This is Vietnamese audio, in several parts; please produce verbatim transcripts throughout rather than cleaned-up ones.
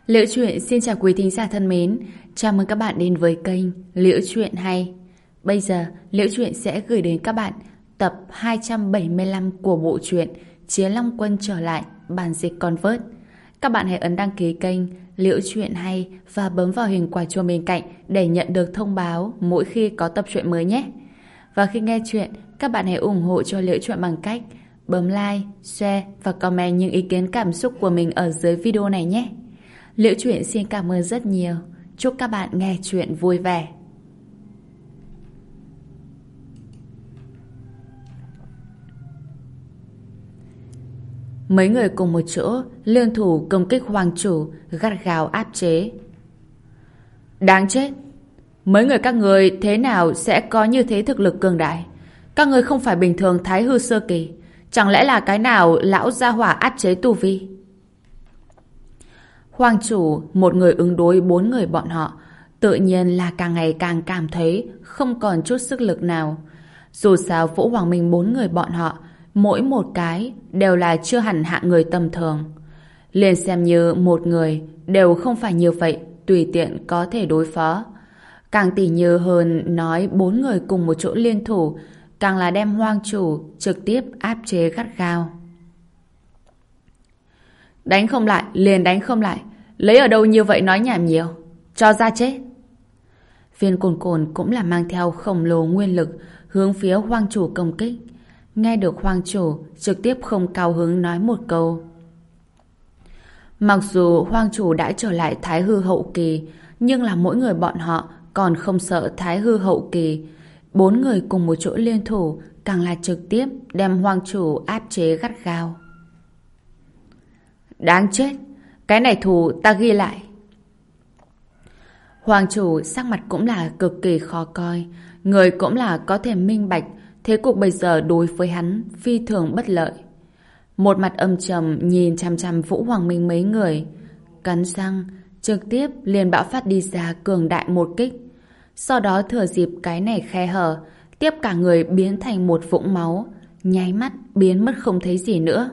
Liễu Chuyện xin chào quý thính giả thân mến, chào mừng các bạn đến với kênh Liễu Chuyện Hay. Bây giờ, Liễu Chuyện sẽ gửi đến các bạn tập hai trăm bảy mươi lăm của bộ truyện Chiến Long Quân trở lại, bản dịch Convert. Các bạn hãy ấn đăng ký kênh Liễu Chuyện Hay và bấm vào hình quả chuông bên cạnh để nhận được thông báo mỗi khi có tập truyện mới nhé. Và khi nghe chuyện, các bạn hãy ủng hộ cho Liễu Chuyện bằng cách bấm like, share và comment những ý kiến cảm xúc của mình ở dưới video này nhé. Liễu Chuyện xin cảm ơn rất nhiều. Chúc các bạn nghe chuyện vui vẻ. Mấy người cùng một chỗ liên thủ công kích hoàng chủ, gắt gao áp chế. Đáng chết! Mấy người các người thế nào sẽ có như thế thực lực cường đại? Các người không phải bình thường thái hư sơ kỳ, chẳng lẽ là cái nào lão gia hỏa áp chế tu vi? Hoàng chủ, một người ứng đối bốn người bọn họ, tự nhiên là càng ngày càng cảm thấy không còn chút sức lực nào. Dù sao Vũ Hoàng Minh bốn người bọn họ, mỗi một cái đều là chưa hẳn hạng người tầm thường. Liền xem như một người đều không phải như vậy, tùy tiện có thể đối phó. Càng tỉ như hơn nói bốn người cùng một chỗ liên thủ, càng là đem Hoàng chủ trực tiếp áp chế gắt gao. Đánh không lại, liền đánh không lại. Lấy ở đâu như vậy nói nhảm nhiều. Cho ra chết. Viên cồn cồn cũng là mang theo khổng lồ nguyên lực hướng phía Hoàng chủ công kích. Nghe được Hoàng chủ trực tiếp không cao hứng nói một câu. Mặc dù Hoàng chủ đã trở lại thái hư hậu kỳ, nhưng là mỗi người bọn họ còn không sợ thái hư hậu kỳ. Bốn người cùng một chỗ liên thủ càng là trực tiếp đem Hoàng chủ áp chế gắt gao. Đáng chết! Cái này thù ta ghi lại. Hoàng chủ sắc mặt cũng là cực kỳ khó coi. Người cũng là có thể minh bạch thế cục bây giờ đối với hắn phi thường bất lợi. Một mặt âm trầm nhìn chằm chằm Vũ Hoàng Minh mấy người, cắn răng trực tiếp liền bạo phát đi ra cường đại một kích. Sau đó thừa dịp cái này khe hở, tiếp cả người biến thành một vũng máu, nháy mắt biến mất không thấy gì nữa.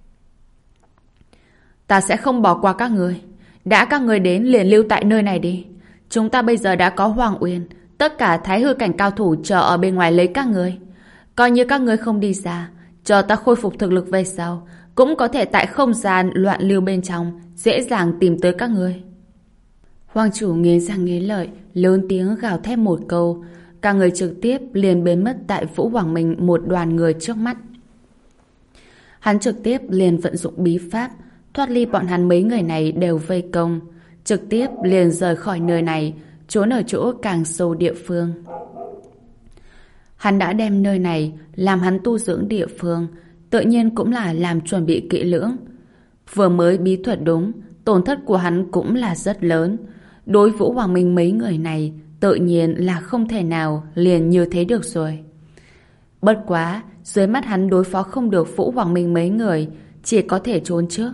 Ta sẽ không bỏ qua các người. Đã các người đến liền lưu tại nơi này đi. Chúng ta bây giờ đã có Hoàng Uyên, tất cả thái hư cảnh cao thủ chờ ở bên ngoài lấy các người. Coi như các người không đi ra, chờ ta khôi phục thực lực về sau, cũng có thể tại không gian loạn lưu bên trong dễ dàng tìm tới các người. Hoàng chủ nghiến răng nghiến lợi, lớn tiếng gào thét một câu, cả người trực tiếp liền biến mất tại Vũ Hoàng Minh một đoàn người trước mắt. Hắn trực tiếp liền vận dụng bí pháp, thoát ly bọn hắn mấy người này đều vây công, trực tiếp liền rời khỏi nơi này, trốn ở chỗ càng sâu địa phương. Hắn đã đem nơi này làm hắn tu dưỡng địa phương, tự nhiên cũng là làm chuẩn bị kỹ lưỡng. Vừa mới bí thuật đúng, tổn thất của hắn cũng là rất lớn. Đối Vũ Hoàng Minh mấy người này, tự nhiên là không thể nào liền như thế được rồi. Bất quá, dưới mắt hắn đối phó không được Vũ Hoàng Minh mấy người, chỉ có thể trốn trước.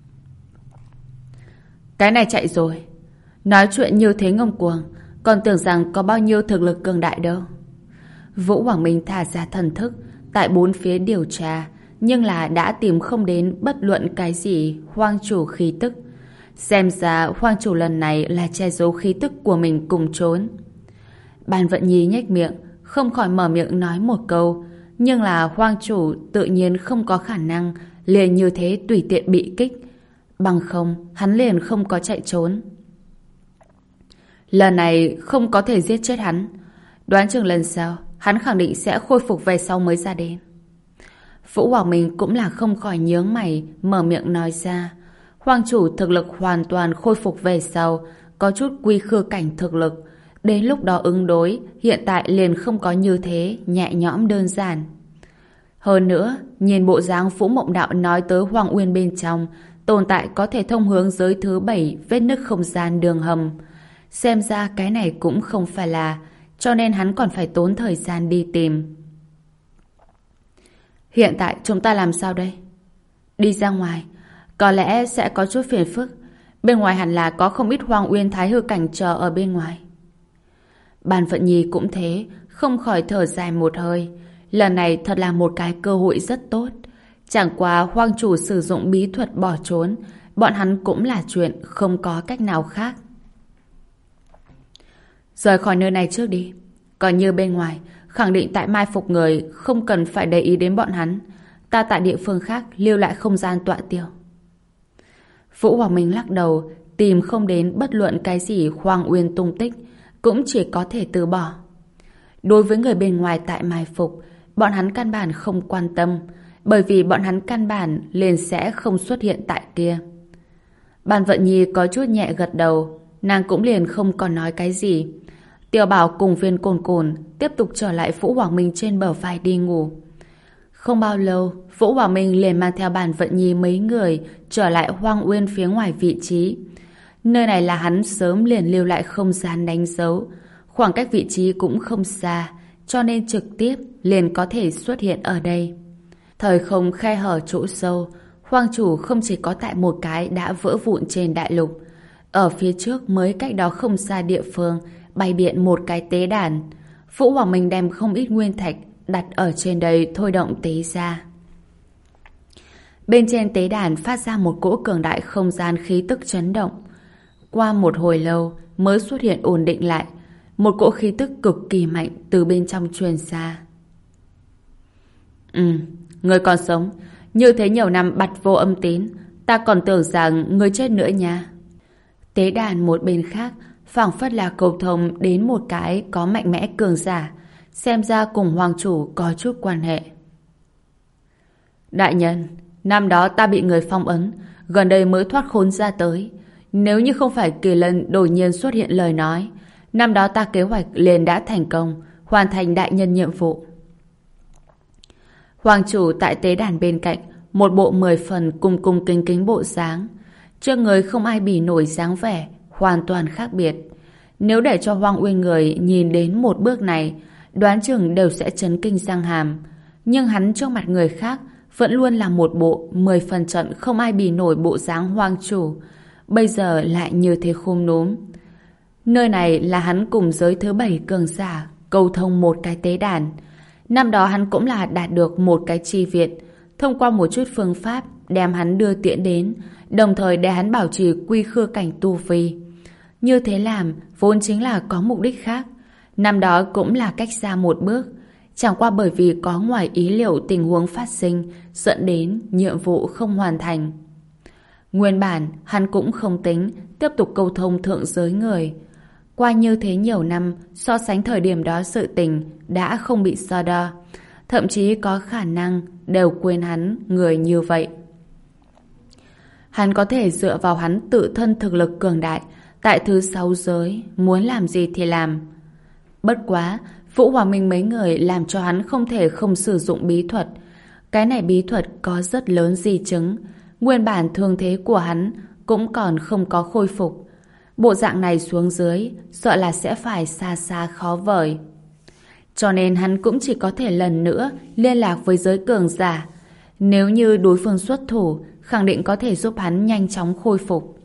Cái này chạy rồi. Nói chuyện như thế ngông cuồng, còn tưởng rằng có bao nhiêu thực lực cường đại đâu. Vũ Hoàng Minh thả ra thần thức tại bốn phía điều tra, nhưng là đã tìm không đến bất luận cái gì Hoàng chủ khí tức. Xem ra Hoàng chủ lần này là che giấu khí tức của mình cùng trốn. Bàn Vận Nhi nhếch miệng, không khỏi mở miệng nói một câu, nhưng là Hoàng chủ tự nhiên không có khả năng liền như thế tùy tiện bị kích. Bằng không, hắn liền không có chạy trốn. Lần này không có thể giết chết hắn. Đoán chừng lần sau, hắn khẳng định sẽ khôi phục về sau mới ra đến. Vũ Hoàng Minh cũng là không khỏi nhướng mày, mở miệng nói ra. Hoàng chủ thực lực hoàn toàn khôi phục về sau, có chút quy khư cảnh thực lực. Đến lúc đó ứng đối, hiện tại liền không có như thế, nhẹ nhõm đơn giản. Hơn nữa, nhìn bộ dáng Vũ Mộng Đạo nói tới Hoàng Uyên bên trong, tồn tại có thể thông hướng giới thứ bảy vết nứt không gian đường hầm. Xem ra cái này cũng không phải là, cho nên hắn còn phải tốn thời gian đi tìm. Hiện tại chúng ta làm sao đây? Đi ra ngoài, có lẽ sẽ có chút phiền phức. Bên ngoài hẳn là có không ít Hoàng Uyên thái hư cảnh chờ ở bên ngoài. Bàn Vận Nhi cũng thế, không khỏi thở dài một hơi. Lần này thật là một cái cơ hội rất tốt. Chẳng qua Hoàng chủ sử dụng bí thuật bỏ trốn, bọn hắn cũng là chuyện không có cách nào khác. Rời khỏi nơi này trước đi. Còn như bên ngoài, khẳng định tại mai phục người, không cần phải để ý đến bọn hắn. Ta tại địa phương khác lưu lại không gian tọa tiêu. Vũ Hoàng Minh lắc đầu, tìm không đến bất luận cái gì Hoàng Uyên tung tích, cũng chỉ có thể từ bỏ. Đối với người bên ngoài tại mai phục, bọn hắn căn bản không quan tâm, bởi vì bọn hắn căn bản liền sẽ không xuất hiện tại kia. Bàn Vận Nhi có chút nhẹ gật đầu, nàng cũng liền không còn nói cái gì. Tiểu Bảo cùng Viên Cồn Cồn tiếp tục trở lại Vũ Hoàng Minh trên bờ vai đi ngủ. Không bao lâu, Vũ Hoàng Minh liền mang theo Bàn Vận Nhi mấy người trở lại Hoang Uyên phía ngoài vị trí. Nơi này là hắn sớm liền lưu lại không gian đánh dấu, khoảng cách vị trí cũng không xa, cho nên trực tiếp liền có thể xuất hiện ở đây. Thời không khe hở chỗ sâu, Hoang Chủ không chỉ có tại một cái đã vỡ vụn trên đại lục, ở phía trước mới cách đó không xa địa phương bày biện một cái tế đàn. Vũ Hoàng Minh đem không ít nguyên thạch đặt ở trên đây thôi động tế ra. Bên trên tế đàn phát ra một cỗ cường đại không gian khí tức chấn động. Qua một hồi lâu mới xuất hiện ổn định lại, một cỗ khí tức cực kỳ mạnh từ bên trong truyền ra. Ừ, người còn sống. Như thế nhiều năm bặt vô âm tín, ta còn tưởng rằng người chết nữa nha. Tế đàn một bên khác phảng phất là cầu thông đến một cái có mạnh mẽ cường giả, xem ra cùng Hoàng Chủ có chút quan hệ. Đại nhân, năm đó ta bị người phong ấn, gần đây mới thoát khốn ra tới. Nếu như không phải Kỳ Lân đột nhiên xuất hiện lời nói, năm đó ta kế hoạch liền đã thành công, hoàn thành đại nhân nhiệm vụ. Hoàng Chủ tại tế đàn bên cạnh, một bộ mười phần cung cung kính kính bộ dáng. Trước người không ai bì nổi dáng vẻ, hoàn toàn khác biệt. Nếu để cho Hoang Uyên người nhìn đến một bước này, đoán chừng đều sẽ chấn kinh răng hàm. Nhưng hắn trước mặt người khác vẫn luôn là một bộ mười phần trận không ai bì nổi bộ dáng Hoàng Chủ. Bây giờ lại như thế khum núm. Nơi này là hắn cùng giới thứ bảy cường giả cầu thông một cái tế đàn. Năm đó hắn cũng là đạt được một cái chi viện, thông qua một chút phương pháp đem hắn đưa tiễn đến, đồng thời để hắn bảo trì quy khư cảnh tu vi. Như thế làm vốn chính là có mục đích khác. Năm đó cũng là cách xa một bước, chẳng qua bởi vì có ngoài ý liệu tình huống phát sinh dẫn đến nhiệm vụ không hoàn thành. Nguyên bản hắn cũng không tính tiếp tục câu thông thượng giới người. Qua như thế nhiều năm, so sánh thời điểm đó sự tình đã không bị so đo, thậm chí có khả năng đều quên hắn người như vậy. Hắn có thể dựa vào hắn tự thân thực lực cường đại tại thứ sáu giới, muốn làm gì thì làm. Bất quá, Vũ Hoàng Minh mấy người làm cho hắn không thể không sử dụng bí thuật. Cái này bí thuật có rất lớn di chứng, nguyên bản thương thế của hắn cũng còn không có khôi phục. Bộ dạng này xuống dưới, sợ là sẽ phải xa xa khó vời. Cho nên hắn cũng chỉ có thể lần nữa liên lạc với giới cường giả. Nếu như đối phương xuất thủ, khẳng định có thể giúp hắn nhanh chóng khôi phục.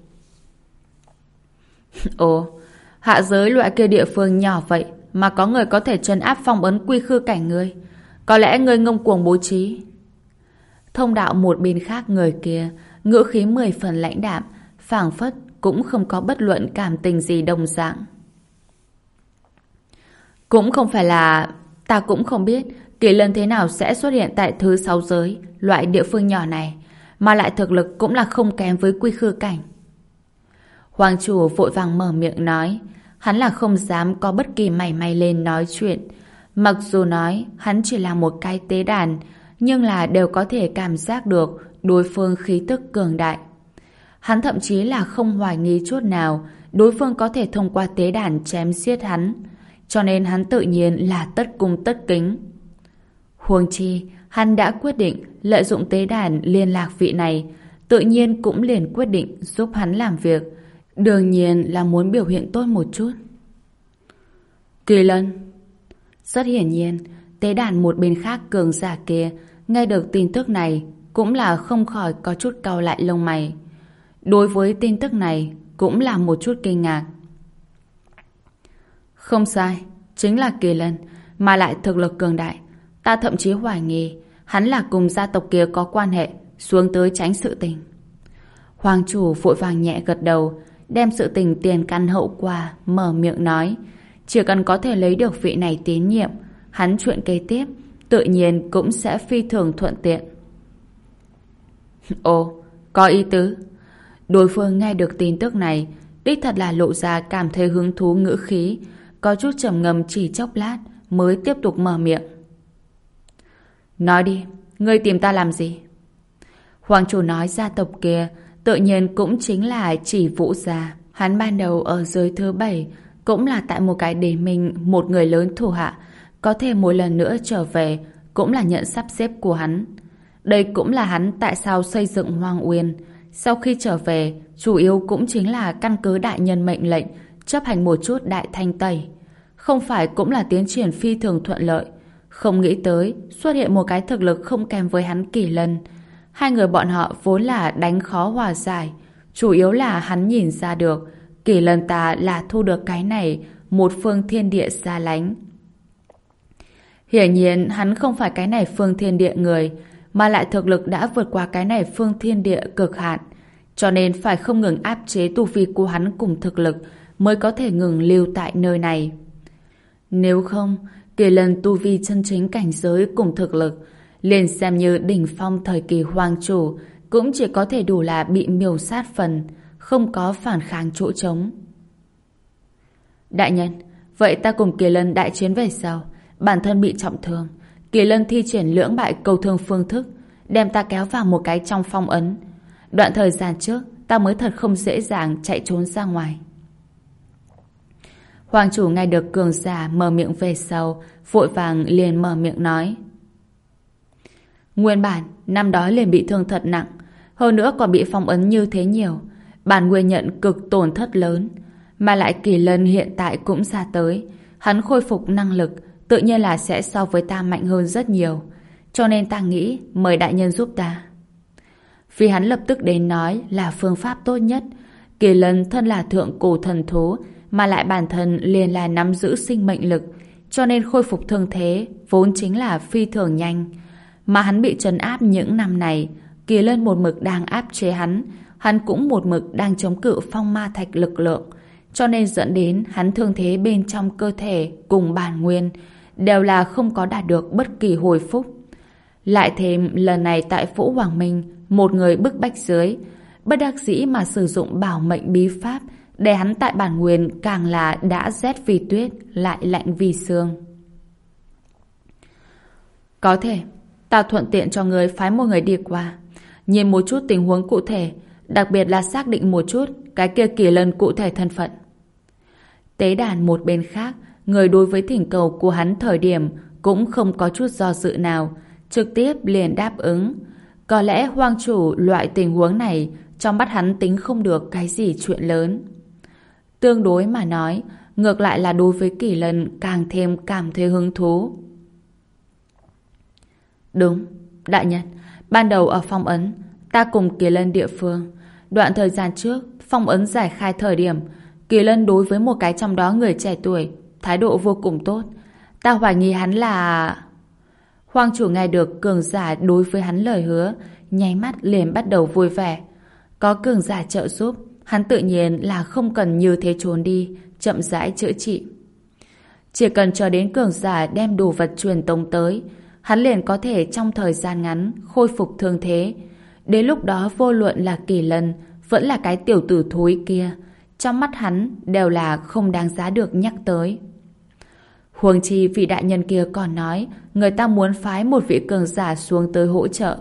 Ồ, hạ giới loại kia địa phương nhỏ vậy mà có người có thể trấn áp phong ấn quy khư cảnh ngươi. Có lẽ ngươi ngông cuồng bố trí. Thông đạo một bên khác người kia, ngữ khí mười phần lãnh đạm, phảng phất cũng không có bất luận cảm tình gì đồng dạng. Cũng không phải là... Ta cũng không biết Kỳ Lân thế nào sẽ xuất hiện tại thứ sáu giới, loại địa phương nhỏ này, mà lại thực lực cũng là không kém với quy khư cảnh. Hoàng Chủ vội vàng mở miệng nói, hắn là không dám có bất kỳ mảy may lên nói chuyện. Mặc dù nói hắn chỉ là một cái tế đàn, nhưng là đều có thể cảm giác được đối phương khí tức cường đại. Hắn thậm chí là không hoài nghi chút nào đối phương có thể thông qua tế đàn chém giết hắn, cho nên hắn tự nhiên là tất cung tất kính. Huống chi, hắn đã quyết định lợi dụng tế đàn liên lạc vị này, tự nhiên cũng liền quyết định giúp hắn làm việc, đương nhiên là muốn biểu hiện tốt một chút. Kỳ Lân. Rất hiển nhiên, tế đàn một bên khác cường giả kia nghe được tin tức này cũng là không khỏi có chút cau lại lông mày. Đối với tin tức này cũng là một chút kinh ngạc. Không sai, chính là Kỳ Lân, mà lại thực lực cường đại. Ta thậm chí hoài nghi hắn là cùng gia tộc kia có quan hệ, xuống tới tránh sự tình. Hoàng chủ vội vàng nhẹ gật đầu, đem sự tình tiền căn hậu quả mở miệng nói. Chỉ cần có thể lấy được vị này tín nhiệm, hắn chuyện kế tiếp tự nhiên cũng sẽ phi thường thuận tiện. Ồ, có ý tứ. Đối phương nghe được tin tức này, đích thật là lộ ra cảm thấy hứng thú ngữ khí, có chút trầm ngâm chỉ chốc lát mới tiếp tục mở miệng. Nói đi, ngươi tìm ta làm gì? Hoàng chủ nói gia tộc kia tự nhiên cũng chính là chỉ Vũ gia. Hắn ban đầu ở giới thứ bảy cũng là tại một cái để mình một người lớn thủ hạ, có thể một lần nữa trở về cũng là nhận sắp xếp của hắn. Đây cũng là hắn tại sao xây dựng Hoang Uyên. Sau khi trở về, chủ yếu cũng chính là căn cứ đại nhân mệnh lệnh, chấp hành một chút đại thanh tẩy. Không phải cũng là tiến triển phi thường thuận lợi. Không nghĩ tới xuất hiện một cái thực lực không kém với hắn Kỳ Lân. Hai người bọn họ vốn là đánh khó hòa giải. Chủ yếu là hắn nhìn ra được Kỳ Lân ta là thu được cái này một phương thiên địa xa lánh. Hiển nhiên hắn không phải cái này phương thiên địa người, mà lại thực lực đã vượt qua cái này phương thiên địa cực hạn, cho nên phải không ngừng áp chế tu vi của hắn cùng thực lực mới có thể ngừng lưu tại nơi này. Nếu không, Kỳ Lân tu vi chân chính cảnh giới cùng thực lực, liền xem như đỉnh phong thời kỳ hoàng chủ, cũng chỉ có thể đủ là bị miểu sát phần, không có phản kháng chỗ trống. Đại nhân, vậy ta cùng Kỳ Lân đại chiến về sau, bản thân bị trọng thương, Kỳ Lân thi triển lưỡng bại câu thương phương thức, đem ta kéo vào một cái trong phong ấn. Đoạn thời gian trước, ta mới thật không dễ dàng chạy trốn ra ngoài. Hoàng chủ nghe được cường giả mở miệng về sau, vội vàng liền mở miệng nói. Nguyên bản, năm đó liền bị thương thật nặng, hơn nữa còn bị phong ấn như thế nhiều. Bản nguyên nhận cực tổn thất lớn, mà lại Kỳ Lân hiện tại cũng ra tới. Hắn khôi phục năng lực, tự nhiên là sẽ so với ta mạnh hơn rất nhiều. Cho nên ta nghĩ mời đại nhân giúp ta. Vì hắn lập tức đến nói là phương pháp tốt nhất. Kỳ Lân thân là thượng cổ thần thú, mà lại bản thân liền là nắm giữ sinh mệnh lực, cho nên khôi phục thương thế vốn chính là phi thường nhanh. Mà hắn bị trấn áp những năm này, Kỳ Lân một mực đang áp chế hắn, hắn cũng một mực đang chống cự phong ma thạch lực lượng, cho nên dẫn đến hắn thương thế bên trong cơ thể cùng bản nguyên đều là không có đạt được bất kỳ hồi phúc. Lại thêm lần này tại Vũ Hoàng Minh, một người bức bách dưới, bất đắc dĩ mà sử dụng bảo mệnh bí pháp, để hắn tại bản nguyên càng là đã rét vì tuyết, lại lạnh vì sương. Có thể, ta thuận tiện cho người phái một người đi qua, nhìn một chút tình huống cụ thể, đặc biệt là xác định một chút cái kia Kỳ Lân cụ thể thân phận. Tế đàn một bên khác, người đối với thỉnh cầu của hắn thời điểm cũng không có chút do dự nào, trực tiếp liền đáp ứng. Có lẽ Hoàng chủ loại tình huống này trong mắt hắn tính không được cái gì chuyện lớn. Tương đối mà nói, ngược lại là đối với Kỳ Lân càng thêm cảm thấy hứng thú. Đúng, đại nhân, ban đầu ở phong ấn, ta cùng Kỳ Lân địa phương. Đoạn thời gian trước, phong ấn giải khai thời điểm, Kỳ Lân đối với một cái trong đó người trẻ tuổi, thái độ vô cùng tốt. Ta hoài nghi hắn là... Hoàng chủ nghe được cường giả đối với hắn lời hứa, nháy mắt liền bắt đầu vui vẻ. Có cường giả trợ giúp, hắn tự nhiên là không cần như thế trốn đi, chậm rãi chữa trị. Chỉ cần chờ đến cường giả đem đồ vật truyền tống tới, hắn liền có thể trong thời gian ngắn khôi phục thương thế. Đến lúc đó vô luận là Kỳ Lân vẫn là cái tiểu tử thúi kia, trong mắt hắn đều là không đáng giá được nhắc tới. Huống chi vị đại nhân kia còn nói người ta muốn phái một vị cường giả xuống tới hỗ trợ.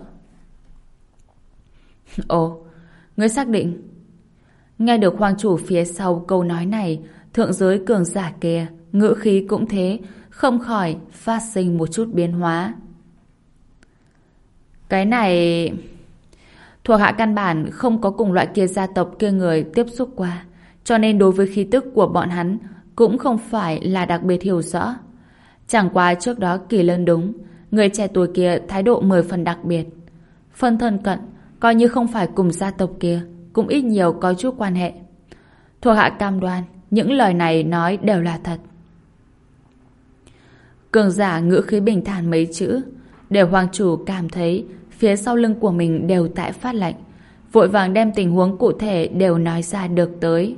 Ồ, ngươi xác định? Nghe được hoàng chủ phía sau câu nói này, thượng giới cường giả kia ngữ khí cũng thế, không khỏi phát sinh một chút biến hóa. Cái này... Thuộc hạ căn bản không có cùng loại kia gia tộc kia người tiếp xúc qua, cho nên đối với khí tức của bọn hắn cũng không phải là đặc biệt hiểu rõ. Chẳng qua trước đó Kỳ Lân đúng, người trẻ tuổi kia thái độ mười phần đặc biệt. Phân thân cận, coi như không phải cùng gia tộc kia, cũng ít nhiều có chút quan hệ. Thuộc hạ cam đoan, những lời này nói đều là thật. Cường giả ngữ khí bình thản mấy chữ, để hoàng chủ cảm thấy phía sau lưng của mình đều tại phát lạnh. vội vàng đem tình huống cụ thể đều nói ra được tới.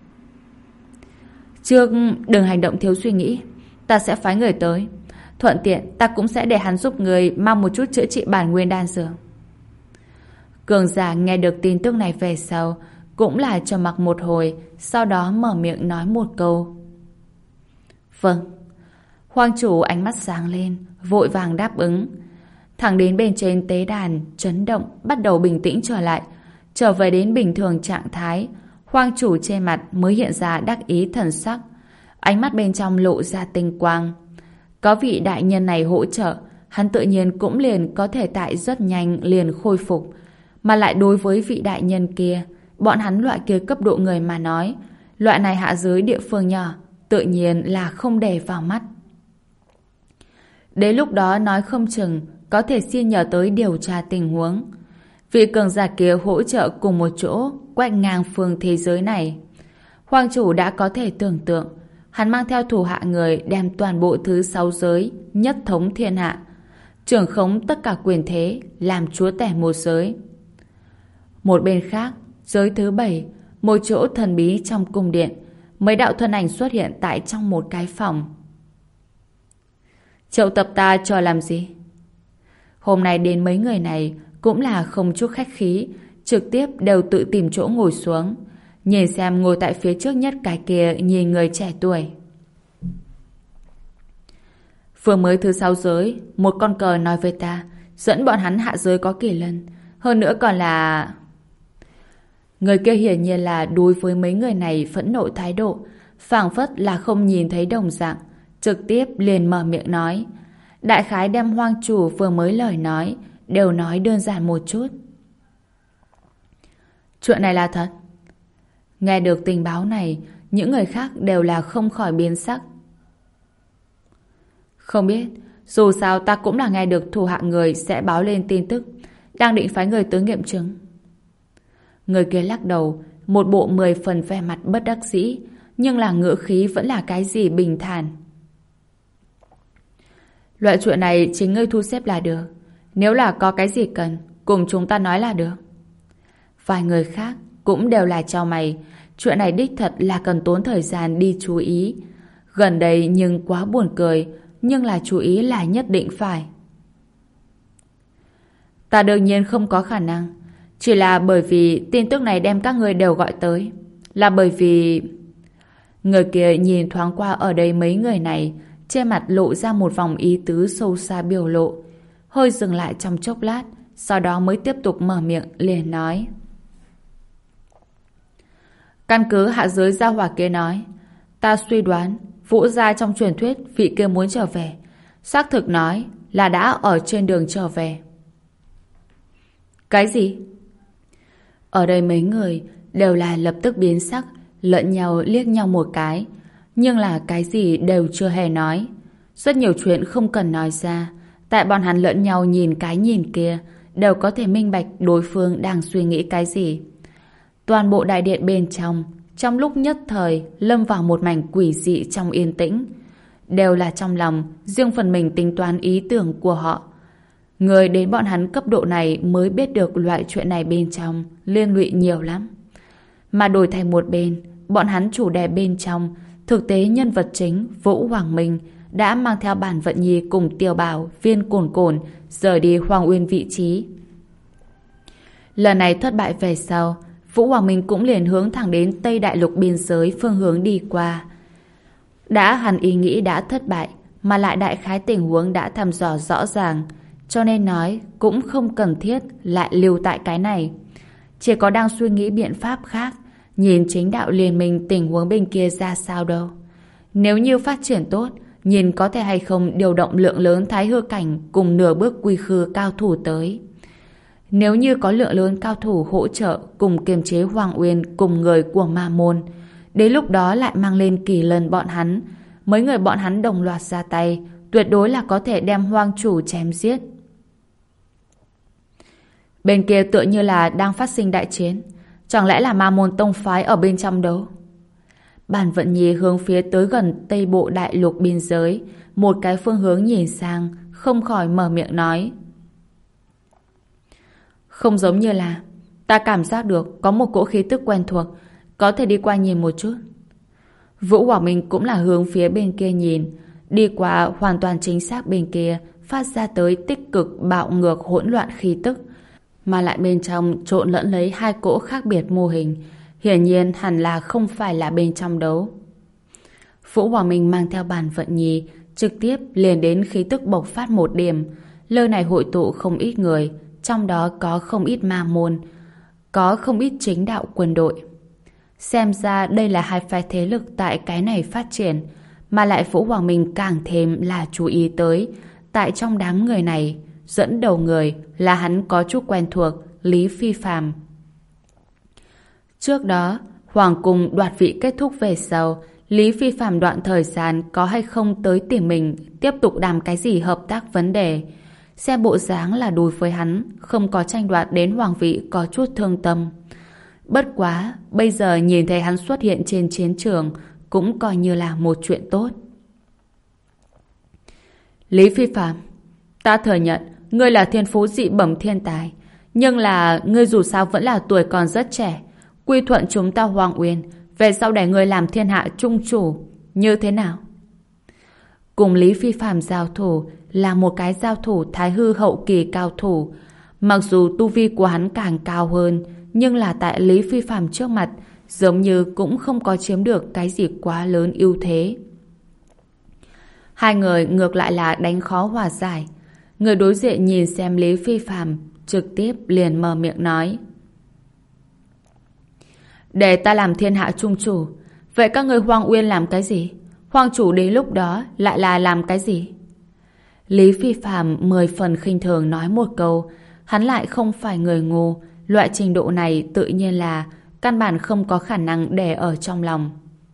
Trước đừng hành động thiếu suy nghĩ, ta sẽ phái người tới. Thuận tiện ta cũng sẽ để hắn giúp người mang một chút chữa trị bản nguyên đan dược. Cường giả nghe được tin tức này về sau cũng là trầm mặc một hồi, sau đó mở miệng nói một câu. Vâng. Hoang chủ ánh mắt sáng lên, vội vàng đáp ứng. Thẳng đến bên trên tế đàn chấn động, bắt đầu bình tĩnh trở lại, trở về đến bình thường trạng thái. Hoang chủ trên mặt mới hiện ra đắc ý thần sắc, ánh mắt bên trong lộ ra tinh quang. Có vị đại nhân này hỗ trợ, hắn tự nhiên cũng liền có thể tại rất nhanh liền khôi phục. Mà lại đối với vị đại nhân kia, bọn hắn loại kia cấp độ người mà nói, loại này hạ giới địa phương nhỏ, tự nhiên là không để vào mắt. Đến lúc đó nói không chừng có thể xin nhờ tới điều tra tình huống. Vị cường giả kia hỗ trợ cùng một chỗ quét ngang phương thế giới này. Hoàng chủ đã có thể tưởng tượng, hắn mang theo thủ hạ người đem toàn bộ thứ sáu giới nhất thống thiên hạ, trưởng khống tất cả quyền thế, làm chúa tể một giới. Một bên khác, giới thứ bảy, một chỗ thần bí trong cung điện, mấy đạo thân ảnh xuất hiện tại trong một cái phòng. Triệu tập ta cho làm gì? Hôm nay đến mấy người này cũng là không chút khách khí, trực tiếp đều tự tìm chỗ ngồi xuống, nhìn xem ngồi tại phía trước nhất cái kia nhìn người trẻ tuổi. Vừa mới thứ sáu giới, một con cờ nói với ta, dẫn bọn hắn hạ giới có kỳ lân, hơn nữa còn là... Người kia hiển nhiên là đối với mấy người này phẫn nộ thái độ, phảng phất là không nhìn thấy đồng dạng, trực tiếp liền mở miệng nói. Đại khái đem hoang chủ vừa mới lời nói đều nói đơn giản một chút. Chuyện này là thật. Nghe được tình báo này, những người khác đều là không khỏi biến sắc. Không biết, dù sao ta cũng là nghe được thủ hạ người sẽ báo lên tin tức, đang định phái người tới nghiệm chứng. Người kia lắc đầu, một bộ mười phần vẻ mặt bất đắc dĩ, nhưng là ngữ khí vẫn là cái gì bình thản. Loại chuyện này chính ngươi thu xếp là được. Nếu là có cái gì cần, cùng chúng ta nói là được. Vài người khác cũng đều là chau mày. Chuyện này đích thật là cần tốn thời gian đi chú ý. Gần đây nhưng quá buồn cười, nhưng là chú ý là nhất định phải. Ta đương nhiên không có khả năng. Chỉ là bởi vì tin tức này đem các người đều gọi tới. Là bởi vì... Người kia nhìn thoáng qua ở đây mấy người này, trên mặt lộ ra một vòng ý tứ sâu xa biểu lộ. Hơi dừng lại trong chốc lát, sau đó mới tiếp tục mở miệng liền nói. Căn cứ hạ giới gia hỏa kia nói, ta suy đoán Vũ gia trong truyền thuyết vị kia muốn trở về, xác thực nói là đã ở trên đường trở về. Cái gì? Ở đây mấy người đều là lập tức biến sắc, lẫn nhau liếc nhau một cái, nhưng là cái gì đều chưa hề nói. Rất nhiều chuyện không cần nói ra, tại bọn hắn lẫn nhau nhìn cái nhìn kia đều có thể minh bạch đối phương đang suy nghĩ cái gì. Toàn bộ đại điện bên trong trong lúc nhất thời lâm vào một mảnh quỷ dị trong yên tĩnh, đều là trong lòng riêng phần mình tính toán ý tưởng của họ. Người đến bọn hắn cấp độ này mới biết được loại chuyện này bên trong liên lụy nhiều lắm. Mà đổi thành một bên, bọn hắn chủ đề bên trong, thực tế nhân vật chính Vũ Hoàng Minh đã mang theo bản vận nhi cùng Tiêu Bảo, Viên Cồn Cồn rời đi Hoàng Uyên vị trí. Lần này thất bại về sau, Vũ Hoàng Minh cũng liền hướng thẳng đến Tây Đại Lục biên giới phương hướng đi qua. Đã hẳn ý nghĩ đã thất bại, mà lại đại khái tình huống đã thăm dò rõ ràng, cho nên nói cũng không cần thiết lại lưu tại cái này. Chỉ có đang suy nghĩ biện pháp khác, nhìn chính đạo liên minh tình huống bên kia ra sao đâu. Nếu như phát triển tốt, nhìn có thể hay không điều động lượng lớn thái hư cảnh cùng nửa bước quy khư cao thủ tới. Nếu như có lượng lớn cao thủ hỗ trợ cùng kiềm chế Hoàng Uyên cùng người của Ma Môn, đến lúc đó lại mang lên kỳ lân bọn hắn, mấy người bọn hắn đồng loạt ra tay, tuyệt đối là có thể đem Hoang chủ chém giết. Bên kia tựa như là đang phát sinh đại chiến, chẳng lẽ là Ma Môn tông phái ở bên trong đâu? Bản Vận Nhi hướng phía tới gần Tây Bộ Đại Lục biên giới, một cái phương hướng nhìn sang, không khỏi mở miệng nói. Không giống như là, Ta cảm giác được có một cỗ khí tức quen thuộc, có thể đi qua nhìn một chút. Vũ Hoàng Minh cũng là hướng phía bên kia nhìn, đi qua hoàn toàn chính xác bên kia, phát ra tới tích cực bạo ngược hỗn loạn khí tức, mà lại bên trong trộn lẫn lấy hai cỗ khác biệt mô hình, hiển nhiên hẳn là không phải là bên trong đấu. Vũ Hoàng Minh mang theo bàn vận nhi, trực tiếp liền đến khí tức bộc phát một điểm. Nơi này hội tụ không ít người, trong đó có không ít ma môn, có không ít chính đạo quân đội. Xem ra đây là hai phe thế lực tại cái này phát triển, mà lại Vũ Hoàng Minh càng thêm là chú ý tới, tại trong đám người này, dẫn đầu người là hắn có chút quen thuộc, Lý Phi Phàm. Trước đó, Hoàng cung đoạt vị kết thúc về sau, Lý Phi Phàm đoạn thời gian có hay không tới tìm mình tiếp tục đàm cái gì hợp tác vấn đề. Xem bộ dáng là đối với hắn không có tranh đoạt đến hoàng vị có chút thương tâm. Bất quá, bây giờ nhìn thấy hắn xuất hiện trên chiến trường cũng coi như là một chuyện tốt. Lý Phi Phàm, ta thừa nhận ngươi là thiên phú dị bẩm thiên tài, nhưng là ngươi dù sao vẫn là tuổi còn rất trẻ, quy thuận chúng ta Hoàng Uyên, về sau để ngươi làm thiên hạ trung chủ, như thế nào? Cùng Lý Phi Phàm giao thủ là một cái giao thủ thái hư hậu kỳ cao thủ. Mặc dù tu vi của hắn càng cao hơn, nhưng là tại Lý Phi Phàm trước mặt, giống như cũng không có chiếm được cái gì quá lớn ưu thế. Hai người ngược lại là đánh khó hòa giải. Người đối diện nhìn xem Lý Phi Phàm, trực tiếp liền mở miệng nói: để ta làm thiên hạ trung chủ, vậy các người Hoàng Uyên làm cái gì? Hoàng chủ đến lúc đó lại là làm cái gì? Lý Phi Phàm mười phần khinh thường nói một câu, hắn lại không phải người ngu, loại trình độ này tự nhiên là căn bản không có khả năng để ở trong lòng.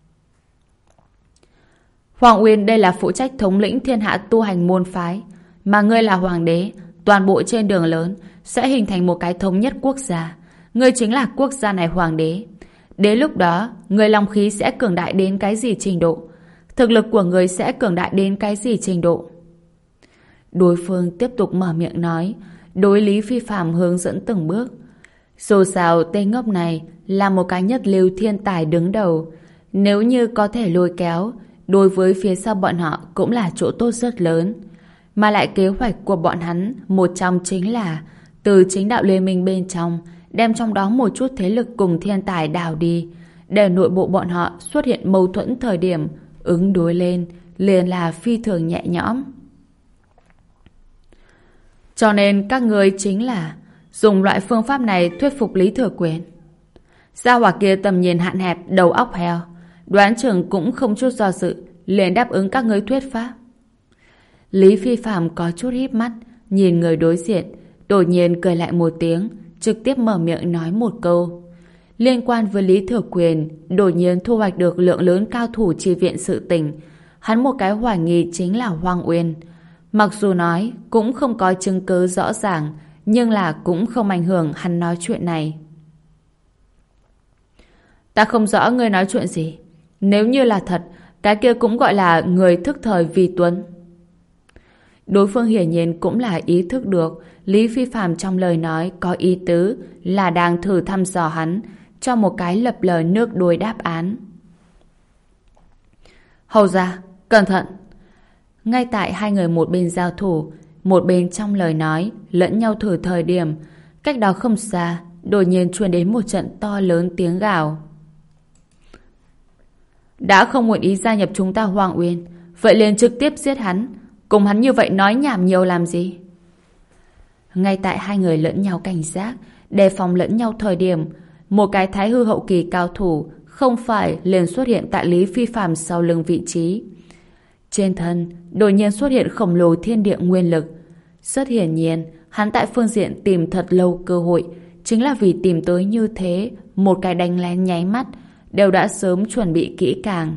Hoàng Uyên đây là phụ trách thống lĩnh thiên hạ tu hành môn phái, mà ngươi là hoàng đế, toàn bộ trên đường lớn sẽ hình thành một cái thống nhất quốc gia. Ngươi chính là quốc gia này hoàng đế. Đến lúc đó, ngươi long khí sẽ cường đại đến cái gì trình độ? Thực lực của ngươi sẽ cường đại đến cái gì trình độ? Đối phương tiếp tục mở miệng nói, đối Lý Phi Phàm hướng dẫn từng bước. Dù sao tên ngốc này là một cái nhất lưu thiên tài đứng đầu, nếu như có thể lôi kéo, đối với phía sau bọn họ cũng là chỗ tốt rất lớn. Mà lại kế hoạch của bọn hắn một trong chính là từ chính đạo liên minh bên trong đem trong đó một chút thế lực cùng thiên tài đào đi, để nội bộ bọn họ xuất hiện mâu thuẫn thời điểm ứng đối lên liền là phi thường nhẹ nhõm. Cho nên các ngươi chính là dùng loại phương pháp này thuyết phục Lý Thừa Quyền. Gia hỏa kia tầm nhìn hạn hẹp, đầu óc heo, đoán chừng cũng không chút do dự liền đáp ứng các ngươi thuyết pháp. Lý Phi Phàm có chút híp mắt nhìn người đối diện, đột nhiên cười lại một tiếng, trực tiếp mở miệng nói một câu. Liên quan với Lý Thừa Quyền đột nhiên thu hoạch được lượng lớn cao thủ chi viện sự tình, hắn một cái hoài nghi chính là Hoàng Uyên. Mặc dù nói cũng không có chứng cứ rõ ràng, nhưng là cũng không ảnh hưởng hắn nói chuyện này. Ta không rõ ngươi nói chuyện gì. Nếu như là thật, cái kia cũng gọi là người thức thời vì tuấn. Đối phương hiển nhiên cũng là ý thức được Lý Phi Phàm trong lời nói có ý tứ là đang thử thăm dò hắn, cho một cái lập lờ nước đuôi đáp án. Hầu ra, cẩn thận! Ngay tại hai người một bên giao thủ, một bên trong lời nói lẫn nhau thử thời điểm, cách đó không xa đột nhiên truyền đến một trận to lớn tiếng gào. Đã không nguyện ý gia nhập chúng ta Hoàng Uyên, vậy liền trực tiếp giết hắn. Cùng hắn như vậy nói nhảm nhiều làm gì? Ngay tại hai người lẫn nhau cảnh giác, đề phòng lẫn nhau thời điểm, một cái thái hư hậu kỳ cao thủ không phải liền xuất hiện tại Lý Phi Phàm sau lưng vị trí. Trên thân đột nhiên xuất hiện khổng lồ thiên địa nguyên lực. Rất hiển nhiên, hắn tại phương diện tìm thật lâu cơ hội, chính là vì tìm tới như thế một cái đánh lén nháy mắt, đều đã sớm chuẩn bị kỹ càng.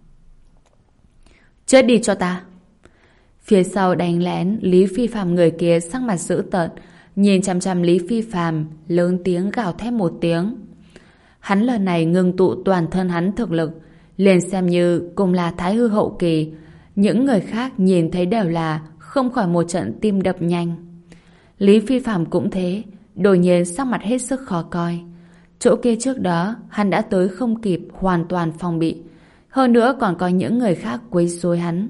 Chết đi cho ta! Phía sau đánh lén Lý Phi Phàm người kia sắc mặt dữ tợn, nhìn chằm chằm Lý Phi Phàm, lớn tiếng gào thét một tiếng. Hắn lần này ngưng tụ toàn thân hắn thực lực, liền xem như cùng là thái hư hậu kỳ, những người khác nhìn thấy đều là không khỏi một trận tim đập nhanh. Lý Phi Phàm cũng thế, đột nhiên sắc mặt hết sức khó coi. Chỗ kia trước đó hắn đã tới không kịp hoàn toàn phòng bị. Hơn nữa còn có những người khác quấy rối hắn.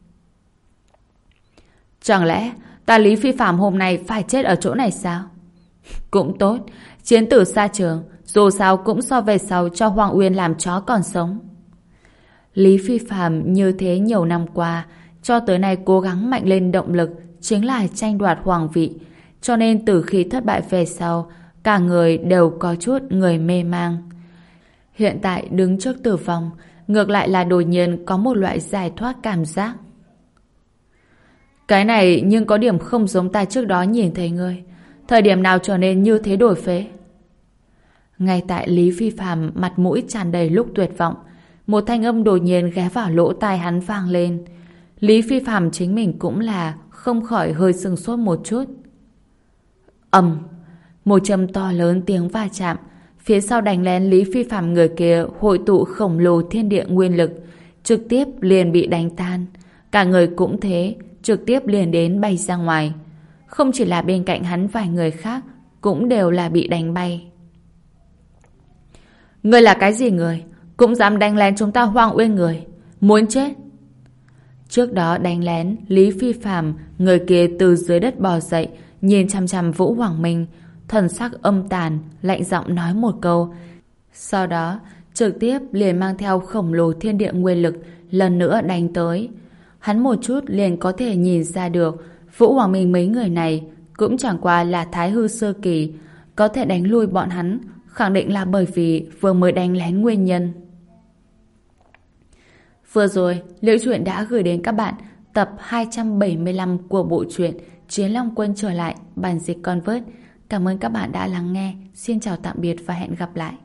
Chẳng lẽ ta Lý Phi Phạm hôm nay phải chết ở chỗ này sao? Cũng tốt, chiến tử xa trường, dù sao cũng so về sau cho Hoàng Uyên làm chó còn sống. Lý Phi Phạm như thế nhiều năm qua, cho tới nay cố gắng mạnh lên động lực chính là tranh đoạt hoàng vị. Cho nên từ khi thất bại về sau, cả người đều có chút người mê mang. Hiện tại đứng trước tử vong, ngược lại là đột nhiên có một loại giải thoát cảm giác. Cái này nhưng có điểm không giống ta trước đó nhìn thấy ngươi. Thời điểm nào trở nên như thế đổi phế? Ngay tại Lý Phi Phạm mặt mũi tràn đầy lúc tuyệt vọng, một thanh âm đột nhiên ghé vào lỗ tai hắn vang lên. Lý Phi Phạm chính mình cũng là không khỏi hơi sừng sốt một chút. Ầm, một châm to lớn tiếng va chạm, phía sau đánh lén Lý Phi Phạm người kia hội tụ khổng lồ thiên địa nguyên lực, trực tiếp liền bị đánh tan. Cả người cũng thế, trực tiếp liền đến bay ra ngoài. Không chỉ là bên cạnh hắn vài người khác, cũng đều là bị đánh bay. Ngươi là cái gì người? Cũng dám đánh lén chúng ta Hoang Uyên người? Muốn chết? Trước đó đánh lén Lý Phi Phạm, người kia từ dưới đất bò dậy, nhìn chằm chằm Vũ Hoàng Minh, thần sắc âm tàn, lạnh giọng nói một câu. Sau đó, trực tiếp liền mang theo khổng lồ thiên địa nguyên lực, lần nữa đánh tới. Hắn một chút liền có thể nhìn ra được, Vũ Hoàng Minh mấy người này cũng chẳng qua là thái hư sơ kỳ, có thể đánh lui bọn hắn, khẳng định là bởi vì vừa mới đánh lén nguyên nhân. Vừa rồi, Liễu Chuyện đã gửi đến các bạn tập hai trăm bảy mươi lăm của bộ truyện Chiến Long Quân trở lại, bản dịch Convert. Cảm ơn các bạn đã lắng nghe. Xin chào tạm biệt và hẹn gặp lại.